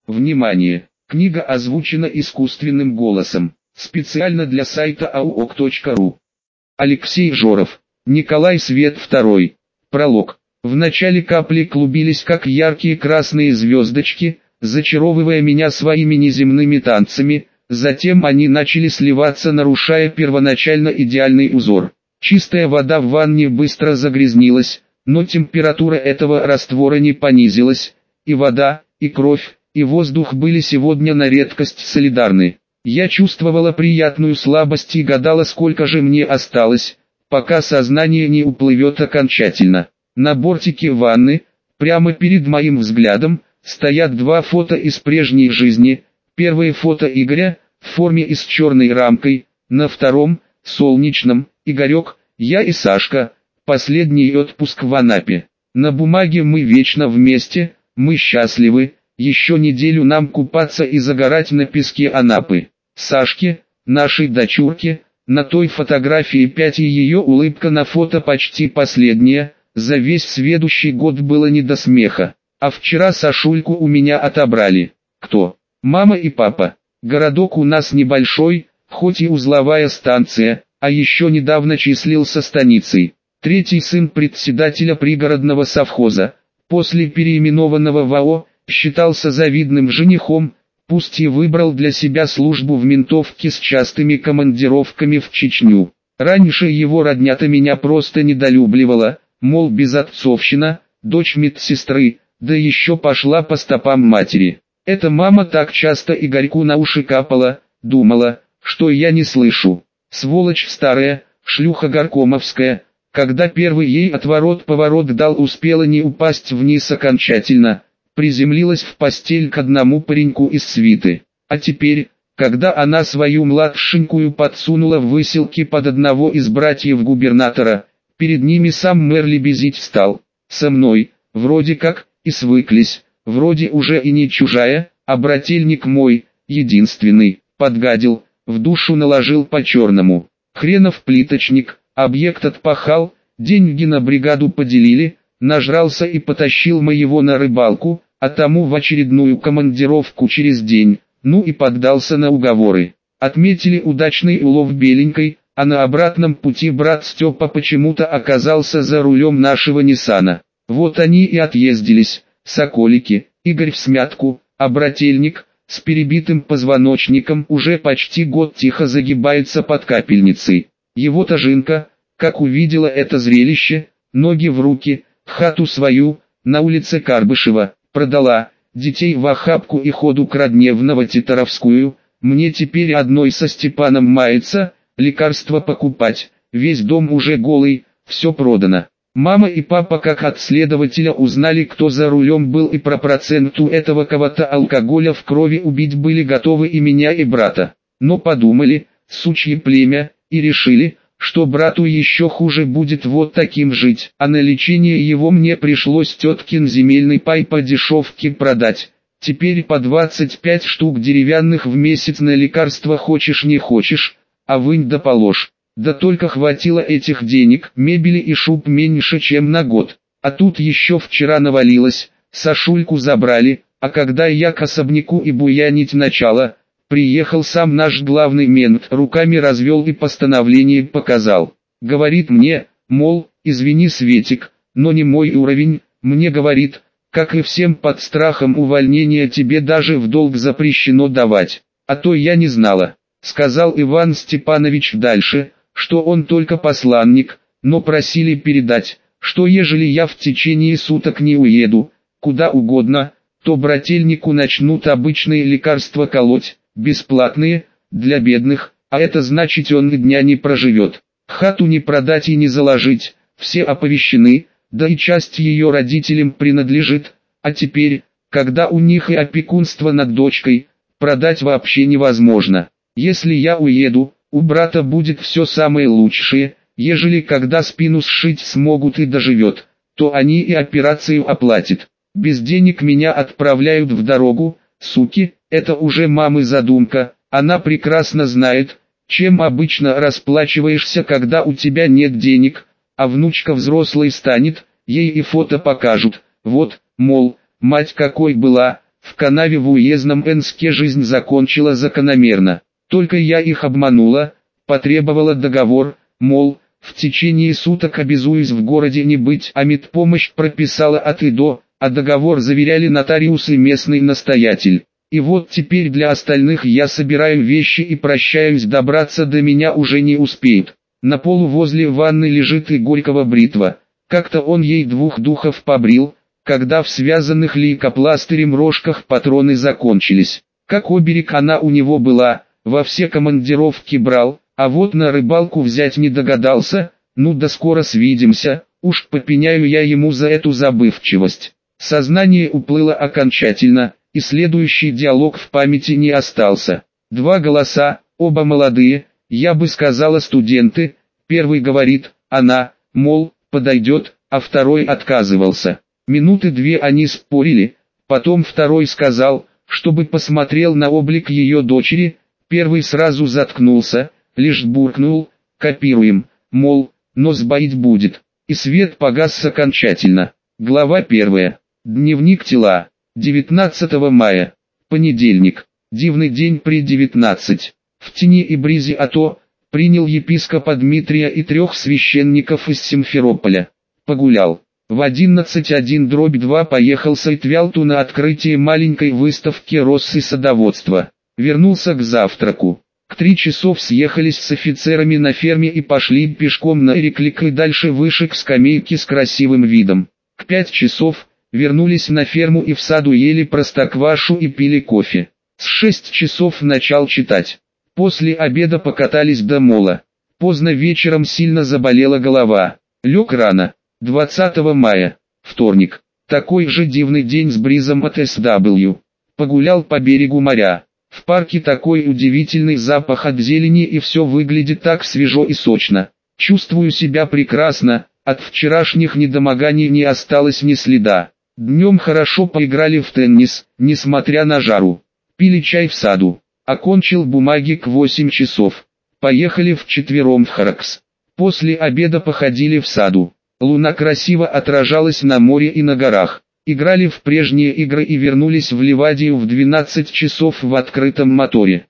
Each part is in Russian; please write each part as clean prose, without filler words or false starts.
Внимание! Книга озвучена искусственным голосом. Специально для сайта auok.ru. Алексей Жоров. Николай Свет II. Пролог. Вначале капли клубились как яркие красные звездочки, зачаровывая меня своими неземными танцами, затем они начали сливаться, нарушая первоначально идеальный узор. Чистая вода в ванне быстро загрязнилась, но температура этого раствора не понизилась, и вода, и кровь, и воздух были сегодня на редкость солидарны. Я чувствовала приятную слабость и гадала, сколько же мне осталось, пока сознание не уплывет окончательно. На бортике ванны, прямо перед моим взглядом, стоят два фото из прежней жизни. Первое фото Игоря, в форме и с черной рамкой, на втором, солнечном, Игорек, я и Сашка, последний отпуск в Анапе. На бумаге мы вечно вместе, мы счастливы, еще неделю нам купаться и загорать на песке Анапы. Сашке, нашей дочурке, на той фотографии 5 и ее улыбка на фото почти последняя, за весь следующий год было не до смеха. А вчера Сашульку у меня отобрали. Кто? Мама и папа. Городок у нас небольшой, хоть и узловая станция, а еще недавно числился станицей. Третий сын председателя пригородного совхоза, после переименованного в АО, считался завидным женихом, пусть и выбрал для себя службу в ментовке с частыми командировками в Чечню. Раньше его родня-то меня просто недолюбливала, мол, безотцовщина, дочь медсестры, да еще пошла по стопам матери. Эта мама так часто Игорьку на уши капала, думала, что я не слышу. Сволочь старая, шлюха горкомовская, когда первый ей отворот-поворот дал, успела не упасть вниз окончательно, приземлилась в постель к одному пареньку из свиты. А теперь, когда она свою младшенькую подсунула в выселки под одного из братьев губернатора, перед ними сам мэр лебезить стал. Со мной, вроде как, и свыклись, вроде уже и не чужая, а брательник мой, единственный, подгадил, в душу наложил по-черному. Хренов плиточник, объект отпахал, деньги на бригаду поделили, нажрался и потащил моего на рыбалку, а тому в очередную командировку через день, ну и поддался на уговоры. Отметили удачный улов беленькой, а на обратном пути брат Степа почему-то оказался за рулем нашего Ниссана. Вот они и отъездились, соколики, Игорь в смятку, а брательник, с перебитым позвоночником, уже почти год тихо загибается под капельницей. Его-то Жинка, как увидела это зрелище, ноги в руки, хату свою, на улице Карбышева, продала, детей в охапку и ходу к родне в Новотитаровскую, мне теперь одной со Степаном маяться, лекарства покупать, весь дом уже голый, все продано. Мама и папа как от следователя узнали, кто за рулем был, и про проценту этого кого-то алкоголя в крови убить были готовы и меня, и брата. Но подумали, сучье племя, и решили, что брату еще хуже будет вот таким жить, а на лечение его мне пришлось теткин земельный пай по дешевке продать. Теперь по 25 штук деревянных в месяц на лекарства хочешь не хочешь, а вынь да положь. Да только хватило этих денег, мебели и шуб меньше чем на год. А тут еще вчера навалилось, Сашульку забрали, а когда я к особняку и буянить начала, приехал сам наш главный мент, руками развел и постановление показал. Говорит мне, мол, извини, Светик, но не мой уровень, мне говорит, как и всем под страхом увольнения тебе даже в долг запрещено давать. А то я не знала, сказал Иван Степанович дальше, что он только посланник, но просили передать, что ежели я в течение суток не уеду, куда угодно, то брательнику начнут обычные лекарства колоть, бесплатные, для бедных, а это значит, он и дня не проживет. Хату не продать и не заложить, все оповещены, да и часть ее родителям принадлежит, а теперь, когда у них и опекунство над дочкой, продать вообще невозможно. Если я уеду, у брата будет все самое лучшее, ежели когда спину сшить смогут и доживет, то они и операцию оплатят. Без денег меня отправляют в дорогу, суки, это уже мамы задумка, она прекрасно знает, чем обычно расплачиваешься, когда у тебя нет денег, а внучка взрослой станет, ей и фото покажут, вот, мол, мать какой была, В канаве в уездном Энске жизнь закончила закономерно. Только я их обманула, потребовала договор, мол, в течение суток обязуюсь в городе не быть, а медпомощь прописала от и до, а договор заверяли нотариус и местный настоятель. И вот теперь для остальных я собираю вещи и прощаюсь, добраться до меня уже не успеют. На полу возле ванны лежит и Горького бритва. Как-то он ей 2 духов побрил, когда в связанных лейкопластырем рожках патроны закончились. Как оберег она у него была, во все командировки брал, а вот на рыбалку взять не догадался. Ну да скоро свидимся, уж попеняю я ему за эту забывчивость. Сознание уплыло окончательно, и следующий диалог в памяти не остался. 2 голоса, оба молодые, я бы сказала студенты. Первый говорит, она, мол, подойдет, а второй отказывался. Минуты 2 они спорили, потом второй сказал, чтобы посмотрел на облик ее дочери. Первый сразу заткнулся, лишь буркнул, копируем, мол, но сбоить будет. И свет погас окончательно. Глава 1. Дневник тела. 19 мая. Понедельник. Дивный день при 19. В тени и бризе АТО принял епископа Дмитрия и 3 священников из Симферополя. Погулял. В 11:1/2 поехал с Айтвялту на открытие маленькой выставки Россы садоводства. Вернулся к завтраку. К 3 часов съехались с офицерами на ферме и пошли пешком на Эреклик и дальше выше к скамейке с красивым видом. К 5 часов вернулись на ферму и в саду ели простоквашу и пили кофе. С 6 часов начал читать. После обеда покатались до мола. Поздно вечером сильно заболела голова. Лег рано. 20 мая. Вторник. Такой же дивный день с бризом от СW. Погулял по берегу моря. В парке такой удивительный запах от зелени и все выглядит так свежо и сочно. Чувствую себя прекрасно, от вчерашних недомоганий не осталось ни следа. Днем хорошо поиграли в теннис, несмотря на жару. Пили чай в саду. Окончил бумаги к 8 часов. Поехали вчетвером в Харакс. После обеда походили в саду. Луна красиво отражалась на море и на горах. Играли в прежние игры и вернулись в Ливадию в 12 часов в открытом моторе.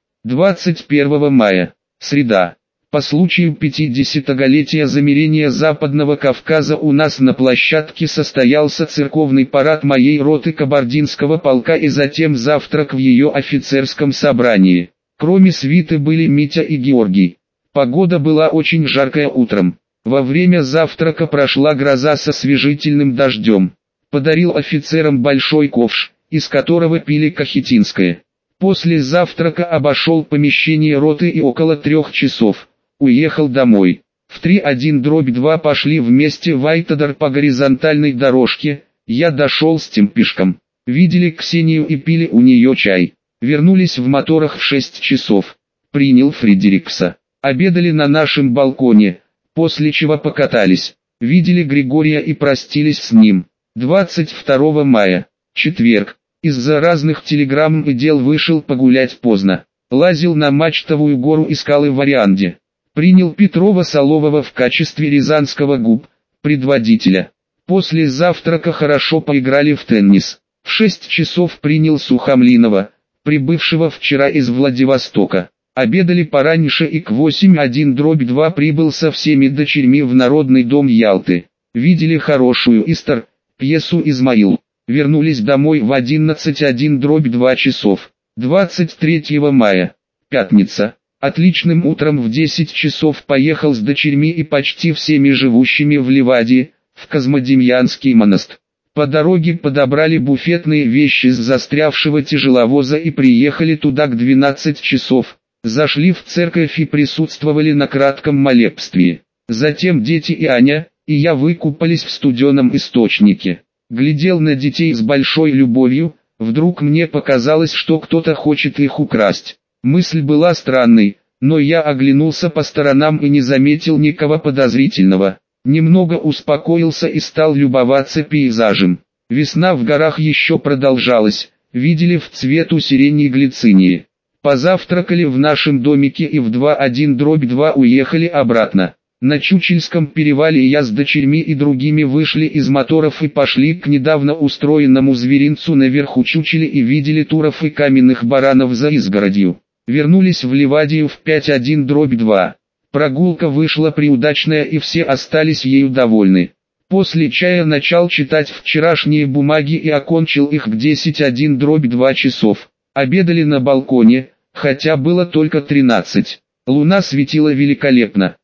21 мая. Среда. По случаю 50-летия замирения Западного Кавказа у нас на площадке состоялся церковный парад моей роты Кабардинского полка и затем завтрак в ее офицерском собрании. Кроме свиты были Митя и Георгий. Погода была очень жаркая утром. Во время завтрака прошла гроза со освежительным дождем. Подарил офицерам большой ковш, из которого пили кахетинское. После завтрака обошел помещение роты и около 3 часов уехал домой. В 3:1/2 пошли вместе в Айтодар по горизонтальной дорожке. Я дошел с тем пешком. Видели Ксению и пили у нее чай. Вернулись в моторах в 6 часов. Принял Фредерикса. Обедали на нашем балконе, после чего покатались. Видели Григория и простились с ним. 22 мая. Четверг. Из-за разных телеграмм и дел вышел погулять поздно. Лазил на Мачтовую гору и скалы в Орианде. Принял Петрова-Солового в качестве рязанского предводителя. После завтрака хорошо поиграли в теннис. В 6 часов принял Сухомлинова, прибывшего вчера из Владивостока. Обедали пораньше и к 8:1/2 прибыл со всеми дочерьми в Народный дом Ялты. Видели хорошую Истер, пьесу «Измаил». Вернулись домой в 11:1/2 часов. 23 мая. Пятница. Отличным утром в 10 часов поехал с дочерьми и почти всеми живущими в Ливадии, в Козмодемьянский монастырь. По дороге подобрали буфетные вещи с застрявшего тяжеловоза и приехали туда к 12 часов. Зашли в церковь и присутствовали на кратком молебствии. Затем дети и Аня, и я выкупались в студеном источнике. Глядел на детей с большой любовью, вдруг мне показалось, что кто-то хочет их украсть. Мысль была странной, но я оглянулся по сторонам и не заметил никого подозрительного. Немного успокоился и стал любоваться пейзажем. Весна в горах еще продолжалась, видели в цвету сирени и глицинии. Позавтракали в нашем домике и в 2:1/2 уехали обратно. На Чучельском перевале я с дочерьми и другими вышли из моторов и пошли к недавно устроенному зверинцу наверху Чучели и видели туров и каменных баранов за изгородью. Вернулись в Ливадию в 5:1/2. Прогулка вышла приудачная и все остались ею довольны. После чая начал читать вчерашние бумаги и окончил их к 10:1/2 часов. Обедали на балконе, хотя было только 13. Луна светила великолепно.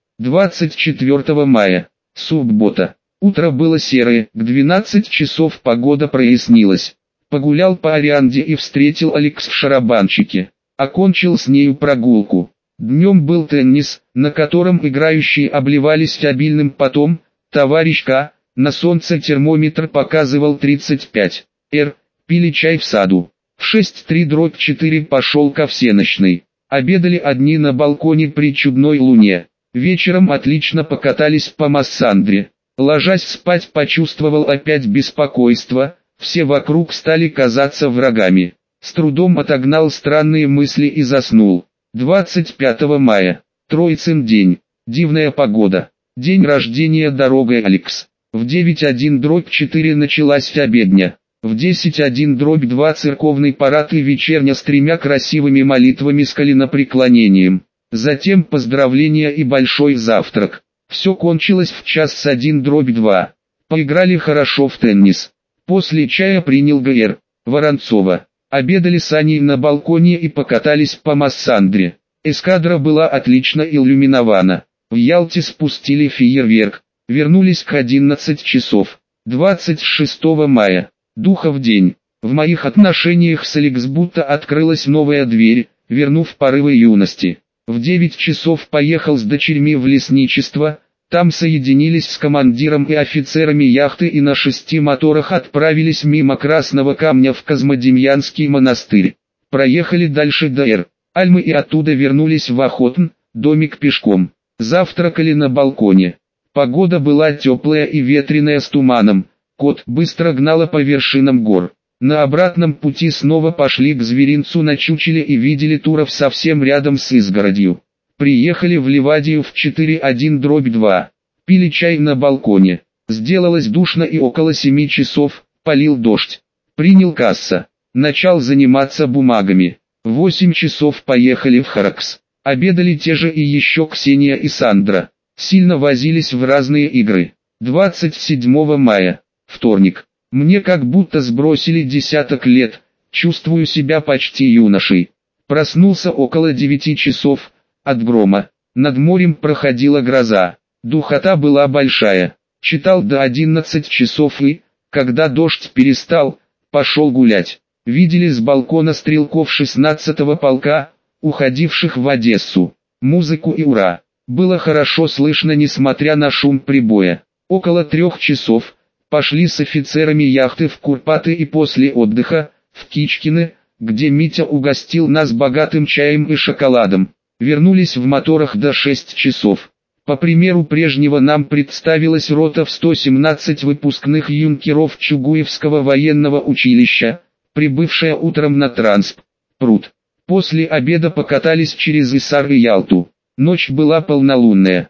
24 мая. Суббота. Утро было серое, к 12 часов погода прояснилась. Погулял по Орианде и встретил Алекс в шарабанщике. Окончил с нею прогулку. Днем был теннис, на котором играющие обливались обильным потом. Товарищ К. На солнце термометр показывал 35. Пили чай в саду. В 6:3/4 пошел ко всенощной. Обедали одни на балконе при чудной луне. Вечером отлично покатались по Массандре. Ложась спать, почувствовал опять беспокойство, все вокруг стали казаться врагами. С трудом отогнал странные мысли и заснул. 25 мая. Троицын день. Дивная погода. День рождения дорогой Алекс. В 9:1/4 началась обедня. В 10:1/2 церковный парад и вечерня с 3 красивыми молитвами с коленопреклонением. Затем поздравления и большой завтрак. Все кончилось в 1:01/2. Поиграли хорошо в теннис. После чая принял Г.Р. Воронцова. Обедали с Аней на балконе и покатались по Массандре. Эскадра была отлично иллюминована. В Ялте спустили фейерверк. Вернулись к 11 часов. 26 мая. Духов день. В моих отношениях с Алекс будто открылась новая дверь, вернув порывы юности. В 9 часов поехал с дочерьми в лесничество, там соединились с командиром и офицерами яхты и на 6 моторах отправились мимо Красного Камня в Козмодемьянский монастырь. Проехали дальше до Альмы и оттуда вернулись в Охотн, домик пешком. Завтракали на балконе. Погода была теплая и ветреная с туманом, кот быстро гнала по вершинам гор. На обратном пути снова пошли к зверинцу на Чучеле и видели туров совсем рядом с изгородью. Приехали в Ливадию в 4:1/2. Пили чай на балконе. Сделалось душно и около 7 часов, полил дождь. Принял касса. Начал заниматься бумагами. В 8 часов поехали в Харакс. Обедали те же и еще Ксения и Сандра. Сильно возились в разные игры. 27 мая. Вторник. Мне как будто сбросили десяток лет, чувствую себя почти юношей. Проснулся около 9 часов, от грома. Над морем проходила гроза. Духота была большая. Читал до 11 часов и, когда дождь перестал, пошел гулять. Видели с балкона стрелков 16-го полка, уходивших в Одессу. Музыку и ура. Было хорошо слышно несмотря на шум прибоя. Около 3 часов пошли с офицерами яхты в Курпаты и после отдыха, в Кичкино, где Митя угостил нас богатым чаем и шоколадом. Вернулись в моторах до 6 часов. По примеру прежнего нам представилась рота в 117 выпускных юнкеров Чугуевского военного училища, прибывшая утром на Пруд. После обеда покатались через Исар и Ялту. Ночь была полнолунная.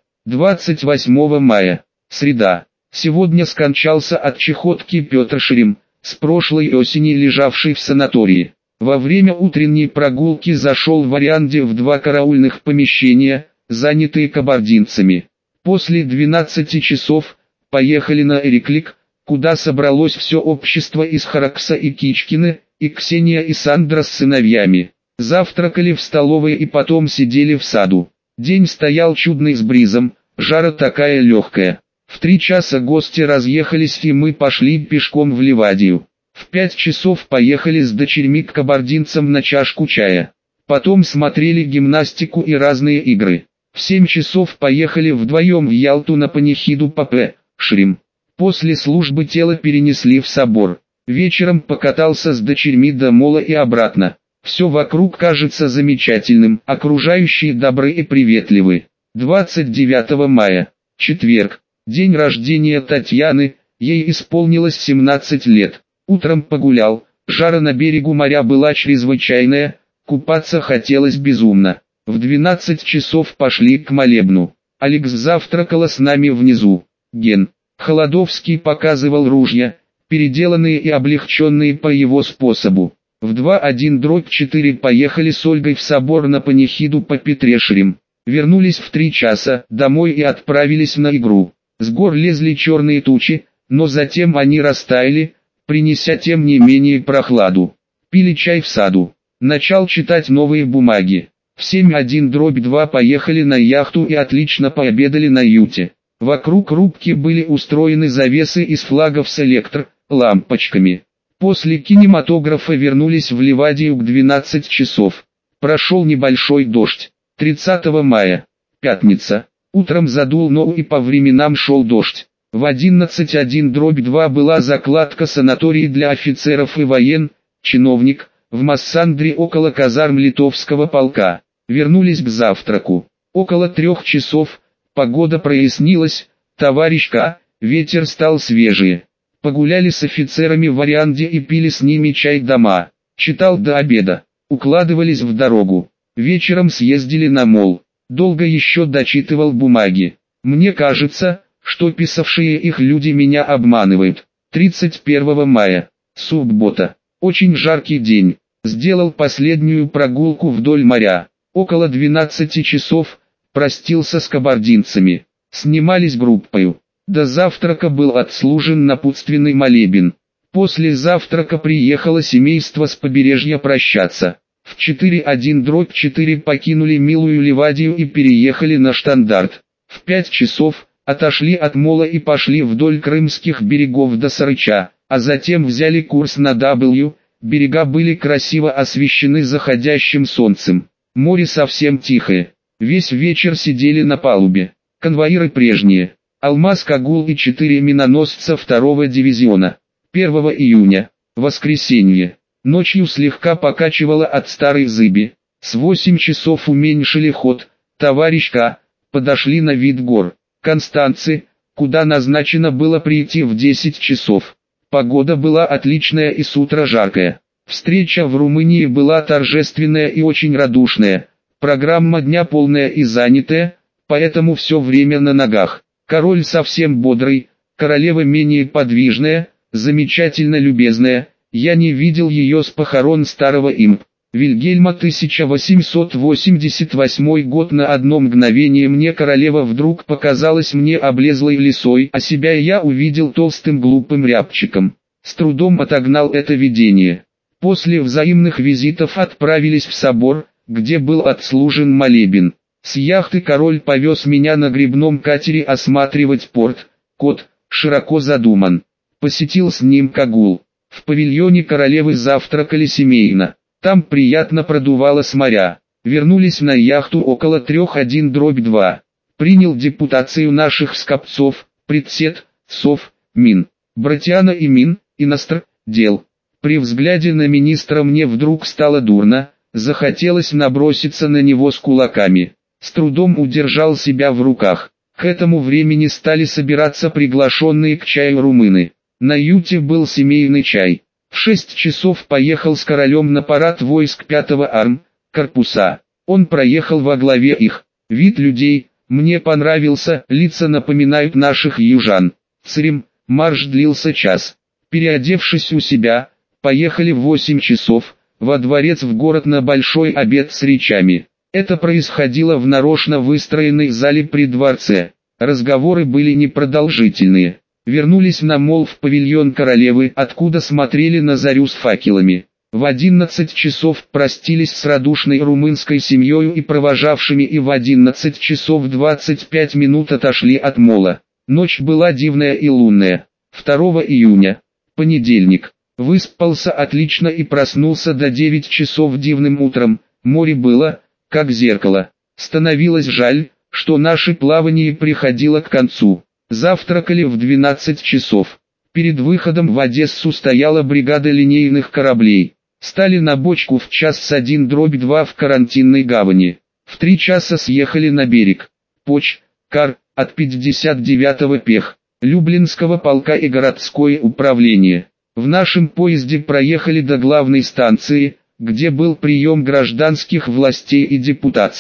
28 мая. Среда. Сегодня скончался от чехотки Петр Шрим, с прошлой осени лежавший в санатории. Во время утренней прогулки зашел в Орианде в 2 караульных помещения, занятые кабардинцами. После 12 часов поехали на Эриклик, куда собралось все общество из Харакса и Кичкина, и Ксения и Сандра с сыновьями. Завтракали в столовой и потом сидели в саду. День стоял чудный с бризом, жара такая легкая. В 3 часа гости разъехались и мы пошли пешком в Ливадию. В 5 часов поехали с дочерьми к кабардинцам на чашку чая. Потом смотрели гимнастику и разные игры. В 7 часов поехали вдвоем в Ялту на панихиду П.П. Шрим. После службы тело перенесли в собор. Вечером покатался с дочерьми до мола и обратно. Все вокруг кажется замечательным, окружающие добры и приветливы. 29 мая. Четверг. День рождения Татьяны, ей исполнилось 17 лет. Утром погулял, жара на берегу моря была чрезвычайная, купаться хотелось безумно. В 12 часов пошли к молебну. Алекс завтракала с нами внизу. Ген. Холодовский показывал ружья, переделанные и облегченные по его способу. В 2:1-4 поехали с Ольгой в собор на панихиду по Петрешерим. Вернулись в 3 часа домой и отправились на игру. С гор лезли черные тучи, но затем они растаяли, принеся тем не менее прохладу. Пили чай в саду. Начал читать новые бумаги. В 7:1-2 поехали на яхту и отлично пообедали на юте. Вокруг рубки были устроены завесы из флагов с лампочками. После кинематографа вернулись в Ливадию к 12 часов. Прошел небольшой дождь. 30 мая. Пятница. Утром задул, но и по временам шел дождь. В 11:1-2 была закладка санаторий для офицеров и чиновник, в Массандре около казарм литовского полка. Вернулись к завтраку. Около 3 часов, погода прояснилась, товарищ К, ветер стал свежий. Погуляли с офицерами в Орианде и пили с ними чай дома. Читал до обеда. Укладывались в дорогу. Вечером съездили на мол. Долго еще дочитывал бумаги. Мне кажется, что писавшие их люди меня обманывают. 31 мая. Суббота. Очень жаркий день. Сделал последнюю прогулку вдоль моря. Около 12 часов, простился с кабардинцами. Снимались группою. До завтрака был отслужен напутственный молебен. После завтрака приехало семейство с побережья прощаться. В 4:1-4 покинули милую Ливадию и переехали на Штандарт. В 5 часов, отошли от мола и пошли вдоль крымских берегов до Сарыча, а затем взяли курс на W, берега были красиво освещены заходящим солнцем. Море совсем тихое. Весь вечер сидели на палубе. Конвоиры прежние. Алмаз Кагул и 4 миноносца 2-го дивизиона. 1 июня. Воскресенье. Ночью слегка покачивало от старой зыби. С 8 часов уменьшили ход. Товарищ К. Подошли на вид гор. Констанцы, куда назначено было прийти в 10 часов. Погода была отличная и с утра жаркая. Встреча в Румынии была торжественная и очень радушная. Программа дня полная и занятая, поэтому все время на ногах. Король совсем бодрый, королева менее подвижная, замечательно любезная. Я не видел ее с похорон старого имп. Вильгельма 1888 год. На одно мгновение мне королева вдруг показалась мне облезлой лисой, а себя я увидел толстым глупым рябчиком. С трудом отогнал это видение. После взаимных визитов отправились в собор, где был отслужен молебен. С яхты король повез меня на гребном катере осматривать порт. Кот, широко задуман. Посетил с ним Кагул. В павильоне королевы завтракали семейно. Там приятно продувало с моря. Вернулись на яхту около 3:1-2. Принял депутацию наших скопцов, председ, сов, мин, братьяна и мин, иностр, дел. При взгляде на министра мне вдруг стало дурно, захотелось наброситься на него с кулаками. С трудом удержал себя в руках. К этому времени стали собираться приглашенные к чаю румыны. На юте был семейный чай. В 6 часов поехал с королем на парад войск 5-го корпуса. Он проехал во главе их. Вид людей мне понравился, лица напоминают наших южан. Царем, марш длился час. Переодевшись у себя, поехали в 8 часов, во дворец в город на большой обед с речами. Это происходило в нарочно выстроенной зале при дворце. Разговоры были непродолжительные. Вернулись на мол в павильон королевы, откуда смотрели на зарю с факелами. В 11 часов простились с радушной румынской семьей и провожавшими и в 11 часов 25 минут отошли от мола. Ночь была дивная и лунная. 2 июня. Понедельник. Выспался отлично и проснулся до 9 часов дивным утром. Море было, как зеркало. Становилось жаль, что наше плавание приходило к концу. Завтракали в 12 часов. Перед выходом в Одессу стояла бригада линейных кораблей. Стали на бочку в 1:1-2 в карантинной гавани. В 3 часа съехали на берег. Кар, от 59-го пех, Люблинского полка и городское управление. В нашем поезде проехали до главной станции, где был прием гражданских властей и депутаций.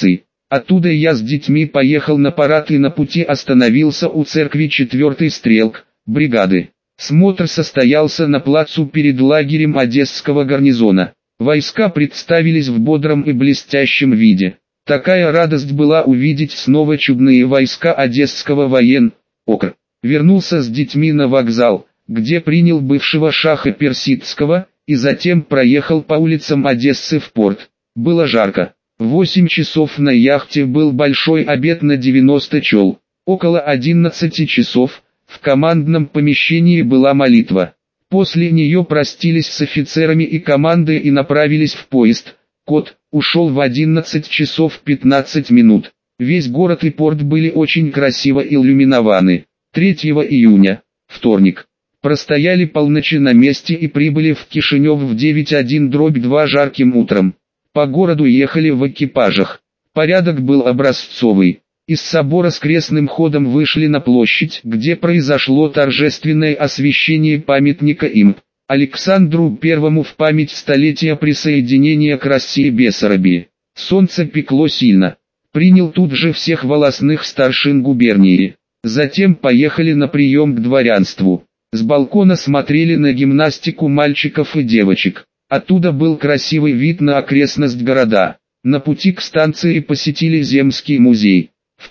Оттуда я с детьми поехал на парад и на пути остановился у церкви 4-й стрелк бригады. Смотр состоялся на плацу перед лагерем Одесского гарнизона. Войска представились в бодром и блестящем виде. Такая радость была увидеть снова чудные войска Одесского воен-окр. Вернулся с детьми на вокзал, где принял бывшего шаха Персидского, и затем проехал по улицам Одессы в порт. Было жарко. В 8 часов на яхте был большой обед на 90 чел. Около 11 часов в командном помещении была молитва. После нее простились с офицерами и командой и направились в поезд. Кот ушел в 11 часов 15 минут. Весь город и порт были очень красиво иллюминованы. 3 июня, вторник. Простояли полночи на месте и прибыли в Кишинев в 9:1/2 жарким утром. По городу ехали в экипажах. Порядок был образцовый. Из собора с крестным ходом вышли на площадь, где произошло торжественное освящение памятника им, Александру I в память столетия присоединения к России Бессарабии. Солнце пекло сильно. Принял тут же всех волостных старшин губернии. Затем поехали на прием к дворянству. С балкона смотрели на гимнастику мальчиков и девочек. Оттуда был красивый вид на окрестность города. На пути к станции посетили Земский музей. В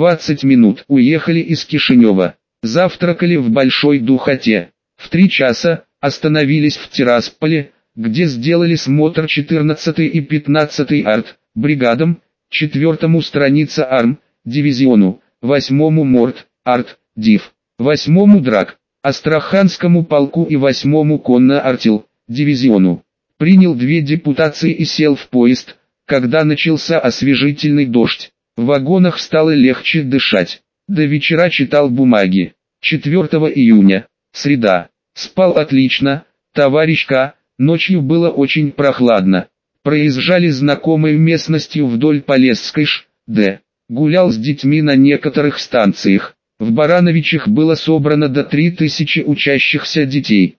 1:20 уехали из Кишинева. Завтракали в большой духоте. В 3 часа остановились в Тирасполе, где сделали смотр 14-й и 15-й арт-бригадам, 4-му страница арм, дивизиону, 8-му морд, арт-див, 8-му драк, Астраханскому полку и 8-му конно-артил, дивизиону. Принял 2 депутации и сел в поезд, когда начался освежительный дождь. В вагонах стало легче дышать. До вечера читал бумаги. 4 июня, среда. Спал отлично, товарищ К. Ночью было очень прохладно. Проезжали знакомой местностью вдоль Полесской Д. Гулял с детьми на некоторых станциях. В Барановичах было собрано до 3000 учащихся детей.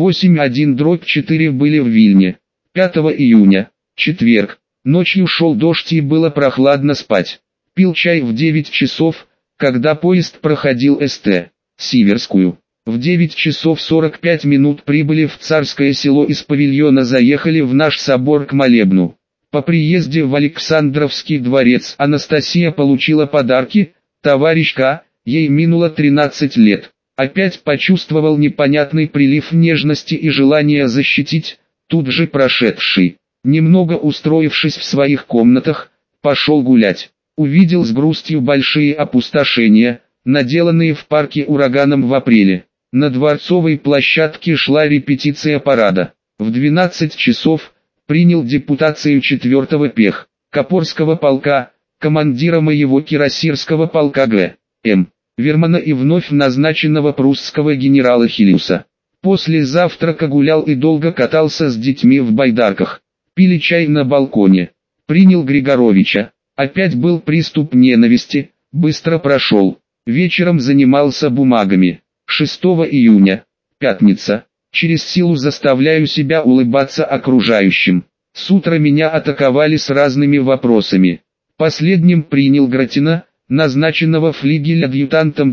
8:1/4 были в Вильне. 5 июня, четверг. Ночью шел дождь и было прохладно спать. Пил чай в 9 часов, когда поезд проходил Ст. Сиверскую. В 9 часов 45 минут прибыли в Царское село, из павильона заехали в наш собор к молебну. По приезде в Александровский дворец Анастасия получила подарки. Товарищ К. Ей минуло 13 лет. Опять почувствовал непонятный прилив нежности и желания защитить, тут же прошедший. Немного устроившись в своих комнатах, пошел гулять. Увидел с грустью большие опустошения, наделанные в парке ураганом в апреле. На Дворцовой площадке шла репетиция парада. В 12 часов принял депутацию 4-го пех Копорского полка, командира моего кирасирского полка Г.М. Вермана и вновь назначенного прусского генерала Хилиуса. После завтрака гулял и долго катался с детьми в байдарках. Пили чай на балконе. Принял Григоровича. Опять был приступ ненависти, быстро прошел. Вечером занимался бумагами. 6 июня, пятница. Через силу заставляю себя улыбаться окружающим. С утра меня атаковали с разными вопросами. Последним принял Гратина, назначенного флигель-адъютантом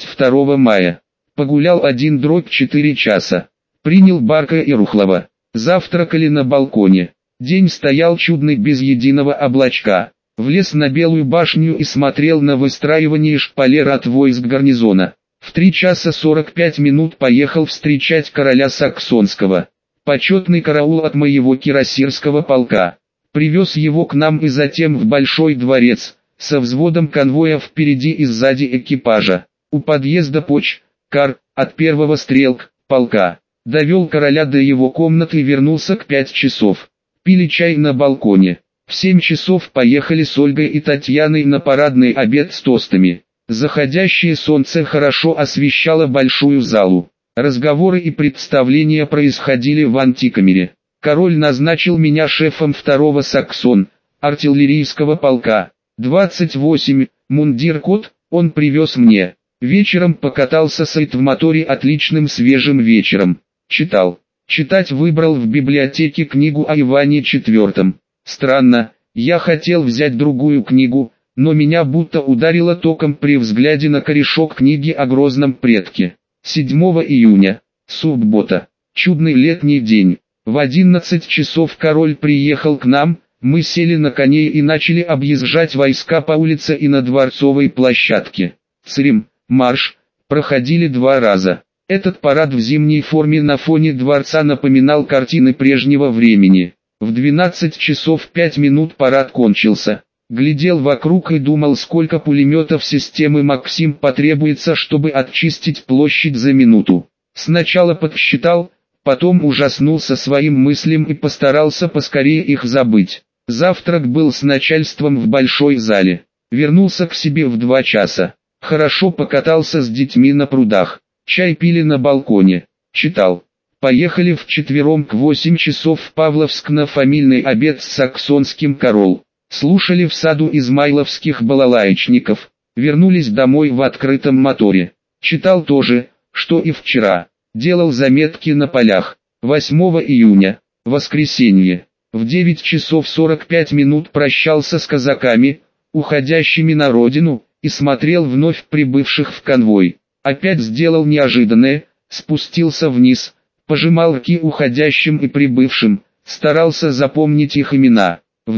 22 мая. Погулял 1/4 часа. Принял Барка и Рухлова. Завтракали на балконе. День стоял чудный без единого облачка. Влез на Белую башню и смотрел на выстраивание шпалер от войск гарнизона. В 3 часа 45 минут поехал встречать короля Саксонского. Почетный караул от моего кирасирского полка. Привез его к нам и затем в Большой дворец, со взводом конвоя впереди и сзади экипажа. У подъезда Кар, от 1-го стрелк, полка. Довел короля до его комнаты и вернулся к 5 часов. Пили чай на балконе. В 7 часов поехали с Ольгой и Татьяной на парадный обед с тостами. Заходящее солнце хорошо освещало большую залу. Разговоры и представления происходили в антикамере. Король назначил меня шефом 2-го Саксон, артиллерийского полка. 28, мундир-кот, он привез мне. Вечером покатался в моторе отличным свежим вечером. Читал. Читать выбрал в библиотеке книгу о Иване IV. Странно, Я хотел взять другую книгу, но меня будто ударило током при взгляде на корешок книги о грозном предке. 7 июня, суббота, чудный летний день. В 11 часов король приехал к нам, мы сели на коней и начали объезжать войска по улице и на Дворцовой площадке. Црим, марш, проходили 2 раза. Этот парад в зимней форме на фоне дворца напоминал картины прежнего времени. В 12 часов 5 минут парад кончился. Глядел вокруг и думал, сколько пулеметов системы «Максим» потребуется, чтобы очистить площадь за минуту. Сначала подсчитал, потом ужаснулся своим мыслям и постарался поскорее их забыть. Завтрак был с начальством в большой зале. Вернулся к себе в 2 часа. Хорошо покатался с детьми на прудах. Чай пили на балконе. Читал. Поехали вчетвером к 8 часов в Павловск на фамильный обед с саксонским корол. Слушали в саду измайловских балалаечников. Вернулись домой в открытом моторе. Читал то же, что и вчера. Делал заметки на полях. 8 июня, воскресенье. В 9 часов 45 минут прощался с казаками, уходящими на родину, и смотрел вновь прибывших в конвой. Опять сделал неожиданное, спустился вниз, пожимал руки уходящим и прибывшим, старался запомнить их имена. В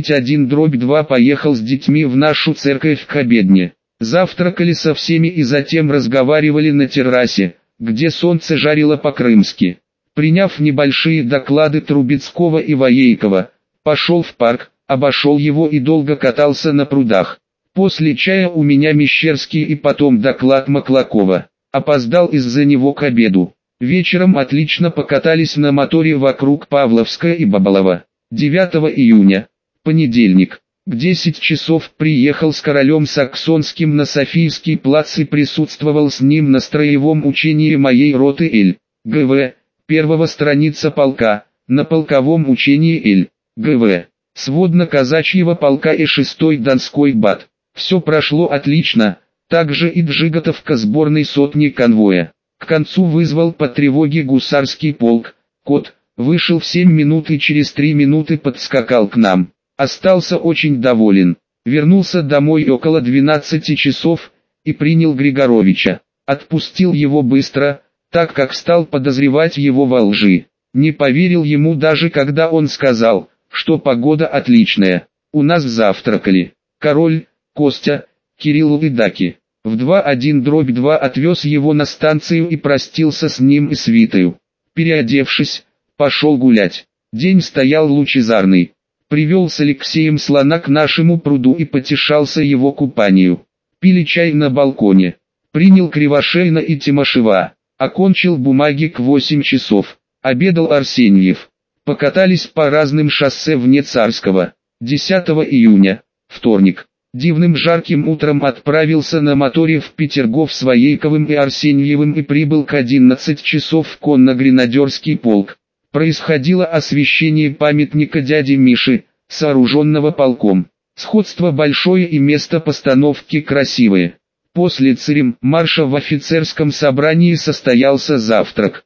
10:01/2 поехал с детьми в нашу церковь к обедне. Завтракали со всеми и затем разговаривали на террасе, где солнце жарило по-крымски. Приняв небольшие доклады Трубецкого и Воейкова, пошел в парк, обошел его и долго катался на прудах. После чая у меня Мещерский и потом доклад Маклакова. Опоздал из-за него к обеду. Вечером отлично покатались на моторе вокруг Павловска и Бабалова. 9 июня, понедельник. К 10 часов приехал с королем Саксонским на Софийский плац и присутствовал с ним на строевом учении моей роты Л.Г.В. Первого страница полка, на полковом учении Л.Г.В. Сводно-казачьего полка и 6-й Донской бат. Все прошло отлично, также и Джиготовка сборной сотни конвоя. К концу вызвал по тревоге гусарский полк, кот, вышел в 7 минут и через 3 минуты подскакал к нам. Остался очень доволен. Вернулся домой около 12 часов и принял Григоровича. Отпустил его быстро, так как стал подозревать его во лжи. Не поверил ему даже когда он сказал, что погода отличная. У нас завтракали. Король, Костя, Кирилл и Даки. В 2:01/2 отвез его на станцию и простился с ним и свитою. Переодевшись, пошел гулять. День стоял лучезарный. Привел с Алексеем слона к нашему пруду и потешался его купанию. Пили чай на балконе. Принял Кривошеина и Тимошева. Окончил бумаги к 8 часов. Обедал Арсеньев. Покатались по разным шоссе вне Царского. 10 июня, вторник. Дивным жарким утром отправился на моторе в Петергоф с Воейковым и Арсеньевым и прибыл к 11 часов в конно-гренадерский полк. Происходило освящение памятника дяде Миши, сооруженного полком. Сходство большое и место постановки красивое. После церемонии в офицерском собрании состоялся завтрак.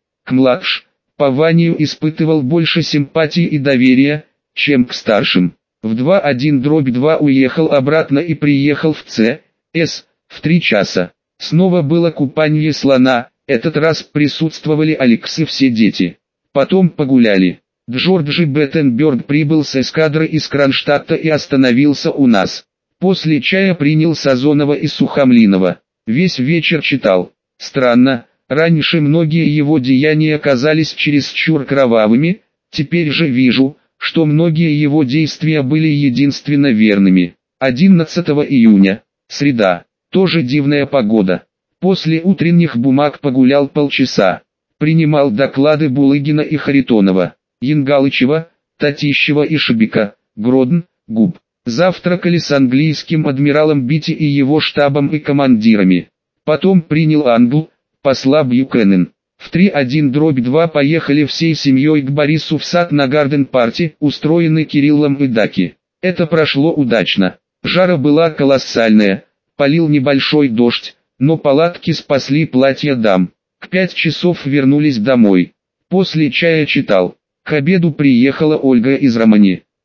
К по Ванию испытывал больше симпатии и доверия, чем к старшим. В 2:01/2 уехал обратно и приехал в Ц.С. в 3 часа. Снова было купание слона, этот раз присутствовали Алекс и все дети. Потом погуляли. Джорджи Беттенберг прибыл с эскадры из Кронштадта и остановился у нас. После чая принял Сазонова и Сухомлинова. Весь вечер читал. Странно, раньше многие его деяния казались чересчур кровавыми, теперь же вижу, что многие его действия были единственно верными. 11 июня, среда, тоже дивная погода. После утренних бумаг погулял полчаса. Принимал доклады Булыгина и Харитонова, Янгалычева, Татищева и Шибика, Гродн, Губ. Завтракали с английским адмиралом Бити и его штабом и командирами. Потом принял Англ, посла Бьюкенен. В 3:01/2 поехали всей семьей к Борису в сад на гарден-парти, устроенный Кириллом и Даки. Это прошло удачно. Жара была колоссальная, полил небольшой дождь, но палатки спасли платья дам. К 5 часов вернулись домой. После чая читал. К обеду приехала Ольга из Романи.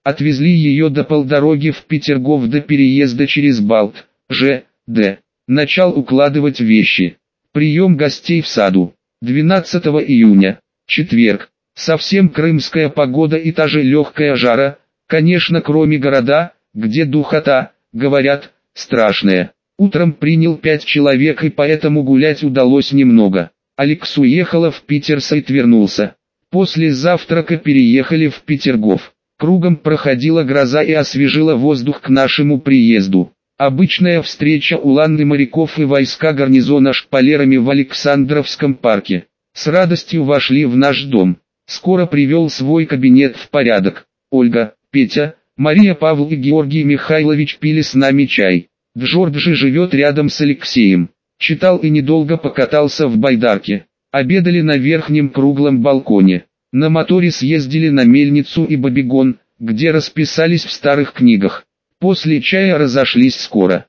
Отвезли ее до полдороги в Петергоф до переезда через Балт, Ж.Д. Начал укладывать вещи. Прием гостей в саду. 12 июня. Четверг. Совсем крымская погода и та же легкая жара, конечно, кроме города, где духота, говорят, страшная. Утром принял 5 человек и поэтому гулять удалось немного. Алекс уехала в Питер, Сайт вернулся. После завтрака переехали в Петергоф. Кругом проходила гроза и освежила воздух к нашему приезду. Обычная встреча Уланны моряков и войска гарнизона шпалерами в Александровском парке. С радостью вошли в наш дом. Скоро привел свой кабинет в порядок. Ольга, Петя, Мария, Павел и Георгий Михайлович пили с нами чай. Джорджи живет рядом с Алексеем. Читал и недолго покатался в байдарке. Обедали на верхнем круглом балконе. На моторе съездили на мельницу и Бабигон, где расписались в старых книгах. После чая разошлись скоро.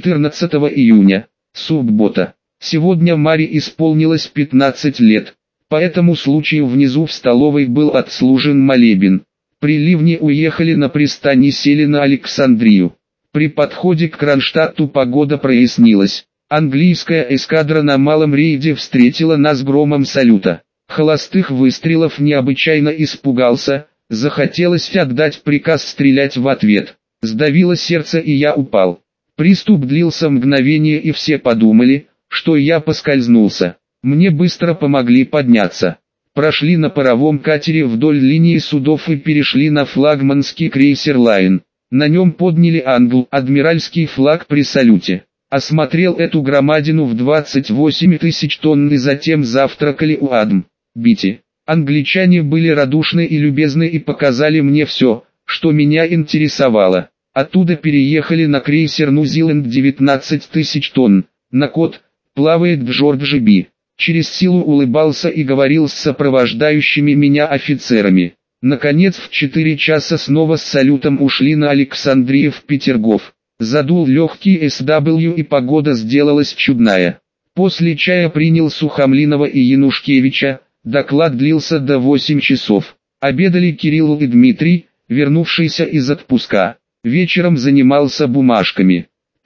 14 июня. Суббота. Сегодня Маре исполнилось 15 лет. По этому случаю внизу в столовой был отслужен молебен. При ливне уехали на пристань и сели на Александрию. При подходе к Кронштадту погода прояснилась. Английская эскадра на малом рейде встретила нас громом салюта. Холостых выстрелов необычайно испугался, захотелось отдать приказ стрелять в ответ. Сдавило сердце и я упал. Приступ длился мгновение и все подумали, что я поскользнулся. Мне быстро помогли подняться. Прошли на паровом катере вдоль линии судов и перешли на флагманский крейсер «Лайн». На нем подняли адмиральский флаг при салюте. Осмотрел эту громадину в 28 тысяч тонн и затем завтракали у Адм-Бити. Англичане были радушны и любезны и показали мне все, что меня интересовало. Оттуда переехали на крейсер «Нью-Зеланд» 19 тысяч тонн. На код плавает Джорджи Би. Через силу улыбался и говорил с сопровождающими меня офицерами. Наконец в 4 часа снова с салютом ушли на Александрию в Петергоф. Задул легкий СВ и погода сделалась чудная. После чая принял Сухомлинова и Янушкевича, доклад длился до 8 часов. Обедали Кирилл и Дмитрий, вернувшийся из отпуска. Вечером занимался бумажками.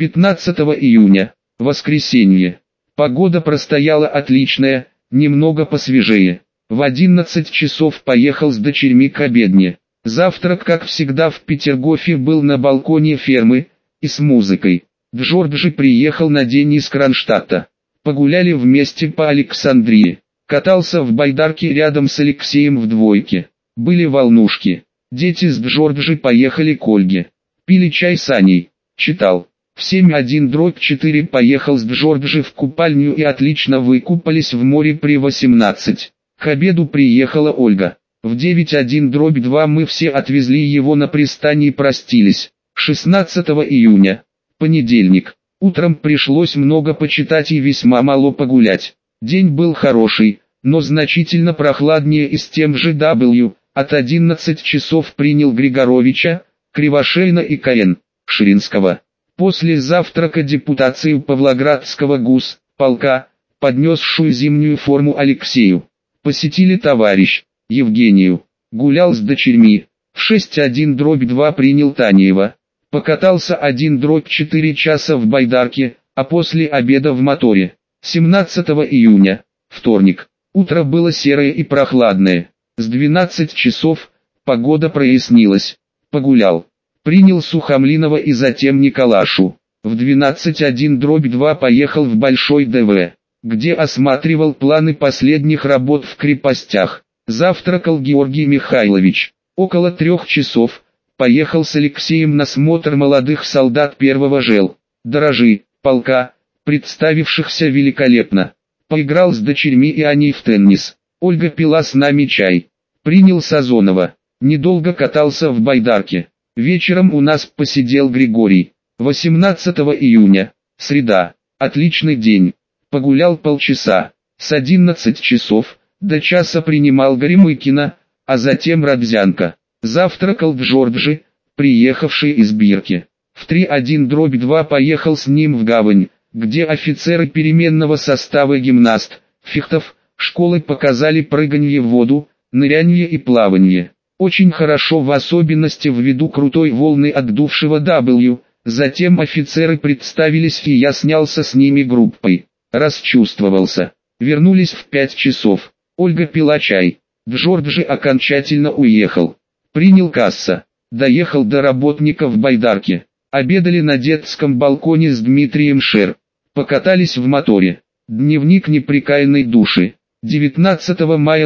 15 июня, воскресенье. Погода простояла отличная, немного посвежее. В 11 часов поехал с дочерьми к обедне. Завтрак, как всегда в Петергофе, был на балконе фермы, и с музыкой. Джорджи приехал на день из Кронштадта. Погуляли вместе по Александрии. Катался в байдарке рядом с Алексеем в двойке. Были волнушки. Дети с Джорджи поехали к Ольге. Пили чай с Аней. Читал. В 7:1/4 поехал с Джорджи в купальню и отлично выкупались в море при 18. К обеду приехала Ольга. В 9:1/2 мы все отвезли его на пристань и простились. 16 июня. Понедельник. Утром пришлось много почитать и весьма мало погулять. День был хороший, но значительно прохладнее и с тем же W. От 11 часов принял Григоровича, Кривошеина и К.Н. Ширинского. После завтрака депутацию Павлоградского ГУС, полка, поднесшую зимнюю форму Алексею. Посетили товарищ, Евгению. Гулял с дочерьми. В 6:1/2 принял Танеева. Покатался 1/4 часа в байдарке, а после обеда в моторе. 17 июня, вторник. Утро было серое и прохладное. С 12 часов погода прояснилась. Погулял. Принял Сухомлинова и затем Николашу. В 12:1/2 поехал в Большой ДВ, где осматривал планы последних работ в крепостях. Завтракал Георгий Михайлович. Около 3 часов поехал с Алексеем на смотр молодых солдат первого жел. Дорожи, полка, представившихся великолепно. Поиграл с дочерьми и Аней в теннис. Ольга пила с нами чай. Принял Сазонова. Недолго катался в байдарке. Вечером у нас посидел Григорий. 18 июня, среда. Отличный день. Погулял полчаса. С 11 часов до часа принимал Горемыкина, а затем Родзянко. Завтракал Джорджи, приехавший из Бирки. В 3:1/2 поехал с ним в гавань, где офицеры переменного состава гимнаст, Фихтов, школы показали прыганье в воду, нырянье и плаванье. Очень хорошо, в особенности ввиду крутой волны отдувшего W. Затем офицеры представились, и я снялся с ними группой. Расчувствовался. Вернулись в 5 часов. Ольга пила чай. Джорджи окончательно уехал. Принял касса. Доехал до работника в байдарке. Обедали на детском балконе с Дмитрием Шер. Покатались в моторе. Дневник непрекаянной души. 19 мая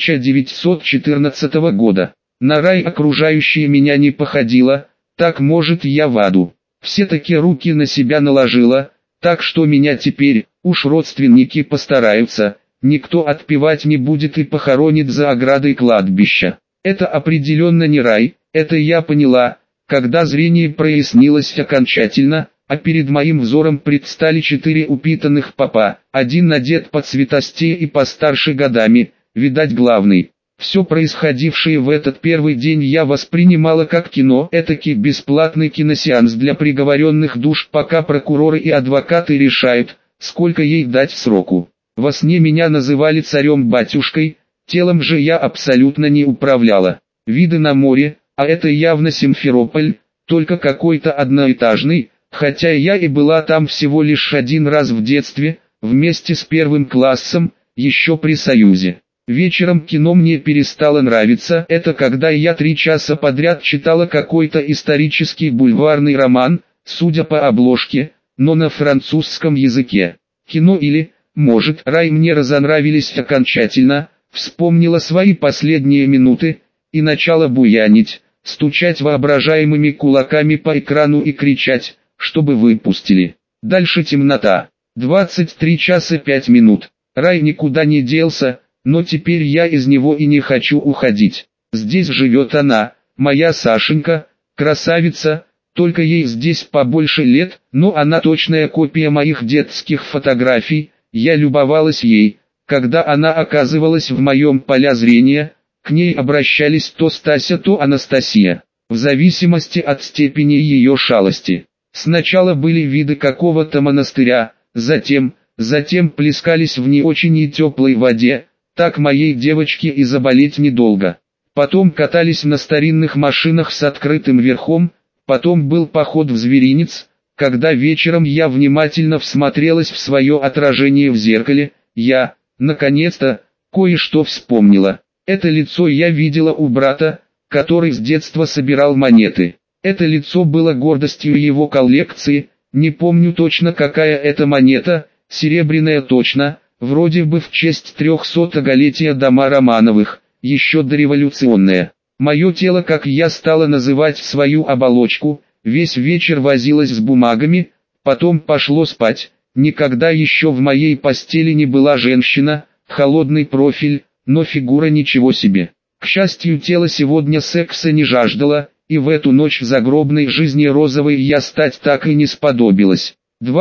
1914 года. На рай окружающее меня не походило, так может я в аду. Все-таки руки на себя наложила, так что меня теперь, уж родственники постараются, никто отпевать не будет и похоронит за оградой кладбища. Это определенно не рай, это я поняла, когда зрение прояснилось окончательно, а перед моим взором предстали 4 упитанных попа, один одет поцветастее и постарше годами, видать главный. Все происходившее в этот первый день я воспринимала как кино, этакий бесплатный киносеанс для приговоренных душ, пока прокуроры и адвокаты решают, сколько ей дать сроку. Во сне меня называли царем-батюшкой, телом же я абсолютно не управляла. Виды на море, а это явно Симферополь, только какой-то одноэтажный, хотя я и была там всего лишь один раз в детстве, вместе с первым классом, еще при Союзе. Вечером кино мне перестало нравиться, это когда я 3 часа подряд читала какой-то исторический бульварный роман, судя по обложке, но на французском языке. Кино или, может, рай мне разонравились окончательно, вспомнила свои последние минуты, и начала буянить, стучать воображаемыми кулаками по экрану и кричать, чтобы выпустили. Дальше темнота. 23 часа 5 минут. Рай никуда не делся, но теперь я из него и не хочу уходить. Здесь живет она, моя Сашенька, красавица, только ей здесь побольше лет, но она точная копия моих детских фотографий, я любовалась ей, когда она оказывалась в моем поле зрения, к ней обращались то Стася, то Анастасия, в зависимости от степени ее шалости. Сначала были виды какого-то монастыря, затем плескались в не очень и теплой воде, так моей девочке и заболеть недолго. Потом катались на старинных машинах с открытым верхом, потом был поход в зверинец, когда вечером я внимательно всмотрелась в свое отражение в зеркале, я, наконец-то, кое-что вспомнила. Это лицо я видела у брата, который с детства собирал монеты. Это лицо было гордостью его коллекции, не помню точно какая это монета, серебряная точно, вроде бы в честь 300-летия дома Романовых, еще дореволюционная. Мое тело, как я стала называть свою оболочку, весь вечер возилось с бумагами, потом пошло спать. Никогда еще в моей постели не была женщина, холодный профиль, но фигура ничего себе. К счастью, тело сегодня секса не жаждало, и в эту ночь загробной жизни розовой я стать так и не сподобилась.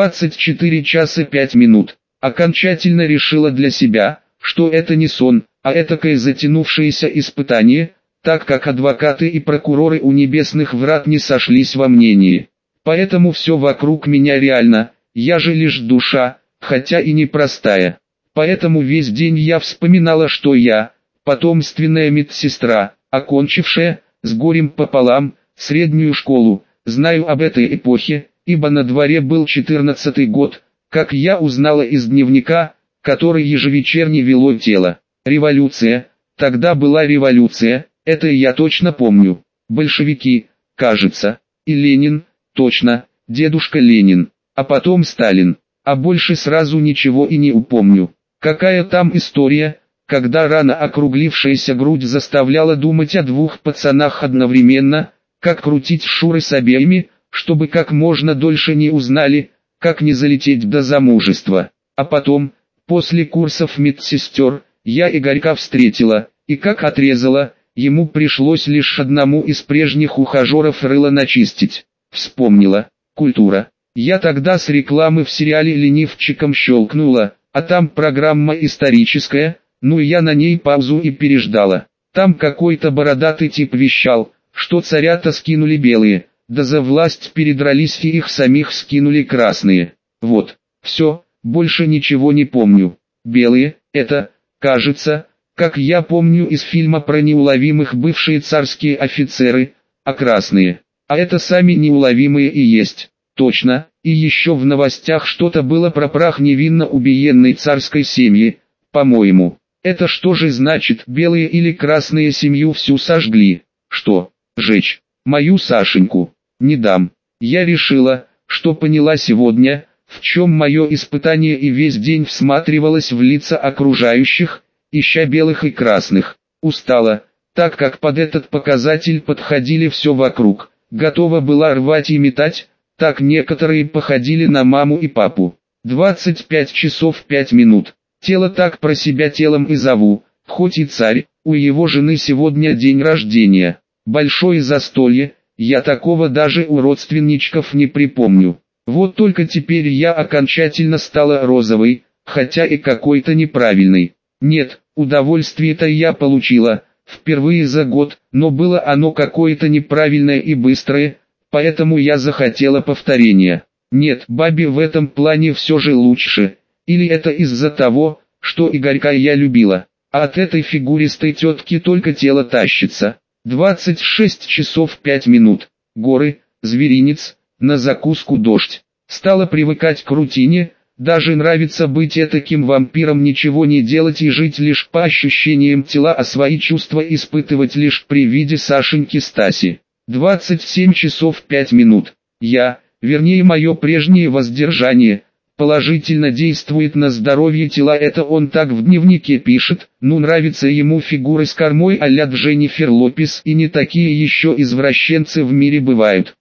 24 часа 5 минут. Окончательно решила для себя, что это не сон, а этакое затянувшееся испытание, так как адвокаты и прокуроры у небесных врат не сошлись во мнении. Поэтому все вокруг меня реально, я же лишь душа, хотя и непростая. Поэтому весь день я вспоминала, что я, потомственная медсестра, окончившая, с горем пополам, среднюю школу, знаю об этой эпохе, ибо на дворе был 14-й год, как я узнала из дневника, который ежевечерне вело тело. Революция, тогда была революция, это я точно помню. Большевики, кажется, и Ленин, точно, дедушка Ленин, а потом Сталин, а больше сразу ничего и не упомню. Какая там история, когда рано округлившаяся грудь заставляла думать о 2 пацанах одновременно, как крутить шуры с обеими, чтобы как можно дольше не узнали, как не залететь до замужества. А потом, после курсов медсестер, я Игорька встретила, и как отрезала, ему пришлось лишь одному из прежних ухажеров рыло начистить. Вспомнила, культура. Я тогда с рекламы в сериале ленивчиком щелкнула, а там программа историческая, ну я на ней паузу и переждала. Там какой-то бородатый тип вещал, что царята скинули белые, да за власть передрались и их самих скинули красные. Вот, все, больше ничего не помню. Белые, это, кажется, как я помню из фильма про неуловимых бывшие царские офицеры, а красные. А это сами неуловимые и есть. Точно, и еще в новостях что-то было про прах невинно убиенной царской семьи, по-моему. Это что же значит, белые или красные семью всю сожгли? Что, жечь? Мою Сашеньку? Не дам. Я решила, что поняла сегодня, в чем мое испытание, и весь день всматривалась в лица окружающих, ища белых и красных. Устала, так как под этот показатель подходили все вокруг. Готова была рвать и метать, так некоторые походили на маму и папу. 25 часов 5 минут. Тело так про себя телом и зову, хоть и царь, у его жены сегодня день рождения. Большое застолье, я такого даже у родственничков не припомню. Вот только теперь я окончательно стала розовой, хотя и какой-то неправильной. Нет, удовольствие-то я получила, впервые за год, но было оно какое-то неправильное и быстрое, поэтому я захотела повторения. Нет, бабе в этом плане все же лучше. Или это из-за того, что Игорька я любила, а от этой фигуристой тетки только тело тащится. 26 часов 5 минут. Горы, зверинец, на закуску дождь. Стала привыкать к рутине, даже нравится быть этаким вампиром, ничего не делать и жить лишь по ощущениям тела, а свои чувства испытывать лишь при виде Сашеньки Стаси. 27 часов 5 минут. Вернее мое прежнее воздержание, положительно действует на здоровье тела, это он так в дневнике пишет. Нравится ему фигуры с кормой а-ля Дженнифер Лопес, и не такие еще извращенцы в мире бывают.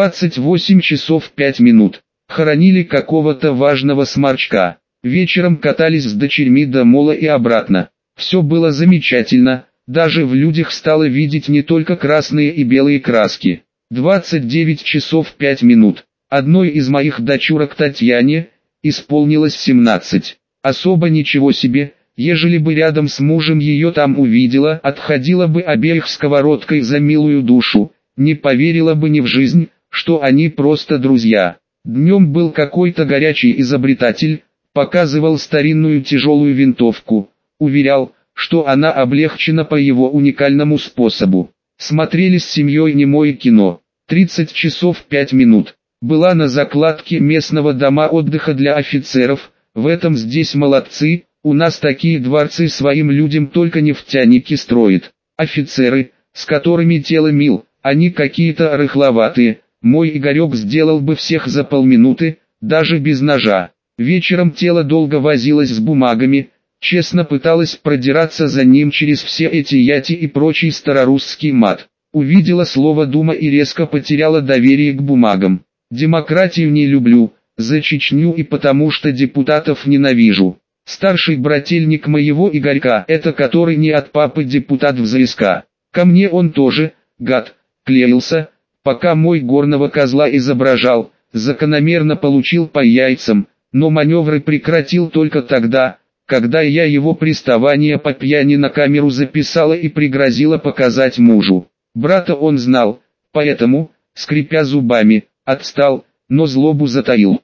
28 часов 5 минут. Хоронили какого-то важного сморчка. Вечером катались с дочерьми до мола и обратно. Все было замечательно, даже в людях стало видеть не только красные и белые краски. 29 часов 5 минут. Одной из моих дочурок, Татьяне, исполнилось 17. Особо ничего себе, ежели бы рядом с мужем ее там увидела, отходила бы обеих сковородкой за милую душу, не поверила бы ни в жизнь, что они просто друзья. Днем был какой-то горячий изобретатель, показывал старинную тяжелую винтовку, уверял, что она облегчена по его уникальному способу. Смотрели с семьей немое кино. 30 часов 5 минут. Была на закладке местного дома отдыха для офицеров, в этом здесь молодцы, у нас такие дворцы своим людям только нефтяники строят. Офицеры, с которыми тело мил, они какие-то рыхловатые, мой Игорек сделал бы всех за полминуты, даже без ножа. Вечером тело долго возилось с бумагами, честно пыталась продираться за ним через все эти яти и прочий старорусский мат. Увидела слово «дума» и резко потеряла доверие к бумагам. Демократию не люблю, за Чечню и потому что депутатов ненавижу. Старший брательник моего Игорька, это который не от папы депутат в ЗСК. Ко мне он тоже, гад, клеился, пока мой горного козла изображал, закономерно получил по яйцам, но маневры прекратил только тогда, когда я его приставание по пьяни на камеру записала и пригрозила показать мужу. Брата он знал, поэтому, скрипя зубами, отстал, но злобу затаил.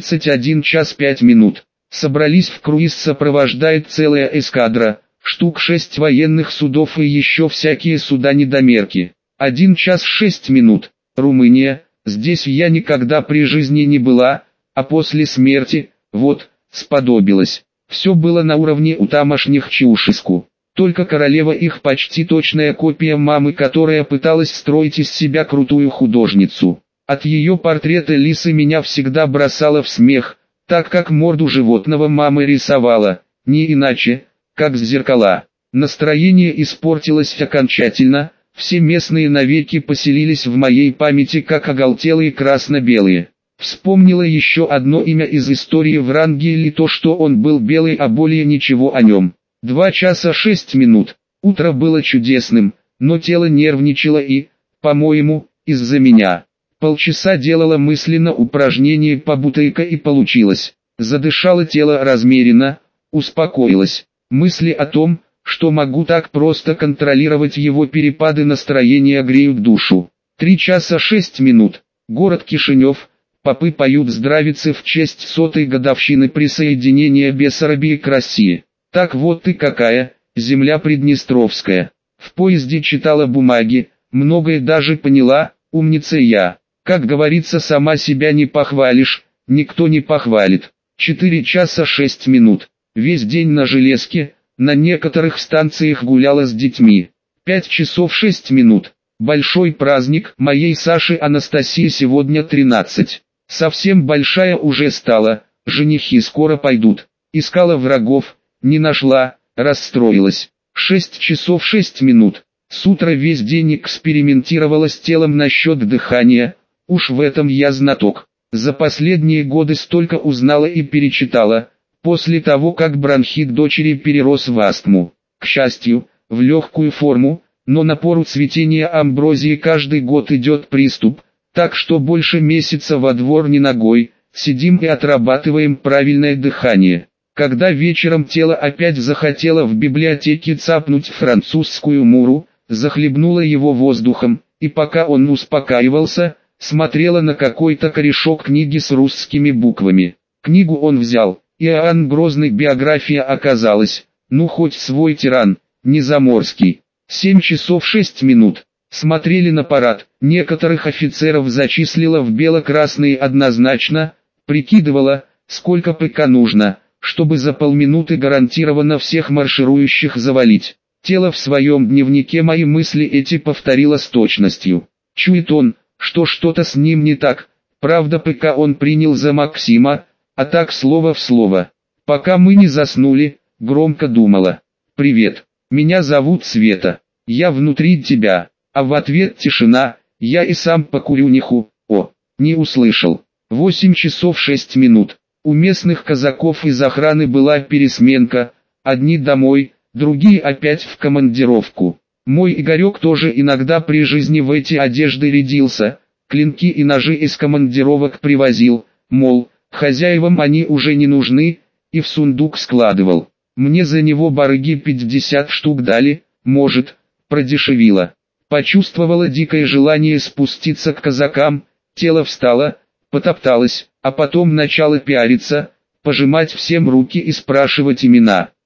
31 час 5 минут. Собрались в круиз, сопровождает целая эскадра, штук 6 военных судов и еще всякие суда-недомерки. 1 час 6 минут. Румыния, здесь я никогда при жизни не была, а после смерти, вот, сподобилась. Все было на уровне у тамошних Чаушеску. Только королева их почти точная копия мамы, которая пыталась строить из себя крутую художницу. От ее портрета лисы меня всегда бросала в смех, так как морду животного мама рисовала, не иначе, как с зеркала. Настроение испортилось окончательно, все местные навеки поселились в моей памяти как оголтелые красно-белые. Вспомнила еще одно имя из истории Врангеля, то что он был белый, а более ничего о нем. 2 часа 6 минут. Утро было чудесным, но тело нервничало и, по-моему, из-за меня. Полчаса делала мысленно упражнение по бутейка и получилось. Задышало тело размеренно, успокоилось. Мысли о том, что могу так просто контролировать его перепады настроения, греют душу. 3 часа 6 минут. Город Кишинев. Попы поют здравицы в честь 100-й годовщины присоединения Бессарабии к России. Так вот ты какая, земля Приднестровская. В поезде читала бумаги, многое даже поняла, умница я. Как говорится, сама себя не похвалишь, никто не похвалит. 4 часа 6 минут. Весь день на железке, на некоторых станциях гуляла с детьми. 5 часов 6 минут. Большой праздник, моей Саши Анастасии сегодня 13. Совсем большая уже стала, женихи скоро пойдут. Искала врагов, не нашла, расстроилась. 6 часов 6 минут. С утра весь день экспериментировала с телом насчет дыхания, уж в этом я знаток. За последние годы столько узнала и перечитала, после того как бронхит дочери перерос в астму. К счастью, в легкую форму, но на пору цветения амброзии каждый год идет приступ, так что больше месяца во двор не ногой, сидим и отрабатываем правильное дыхание. Когда вечером тело опять захотело в библиотеке цапнуть французскую муру, захлебнула его воздухом, и пока он успокаивался, смотрела на какой-то корешок книги с русскими буквами. Книгу он взял, Иоанн Грозный биография оказалась, ну хоть свой тиран, не заморский. 7 часов 6 минут. Смотрели на парад, некоторых офицеров зачислила в бело-красные однозначно, прикидывала, сколько ПК нужно, чтобы за полминуты гарантированно всех марширующих завалить. Тело в своем дневнике мои мысли эти повторило с точностью. Чует он, что что-то с ним не так, правда ПК он принял за Максима, а так слово в слово. Пока мы не заснули, громко думала. «Привет, меня зовут Света, я внутри тебя», а в ответ тишина, «я и сам покурю ниху». О, не услышал. 8 часов 6 минут. У местных казаков из охраны была пересменка, одни домой, другие опять в командировку. Мой Игорек тоже иногда при жизни в эти одежды рядился, клинки и ножи из командировок привозил, мол, хозяевам они уже не нужны, и в сундук складывал. Мне за него барыги 50 штук дали, может, продешевило. Почувствовала дикое желание спуститься к казакам, тело встало, потопталось, а потом начало пиариться, пожимать всем руки и спрашивать имена.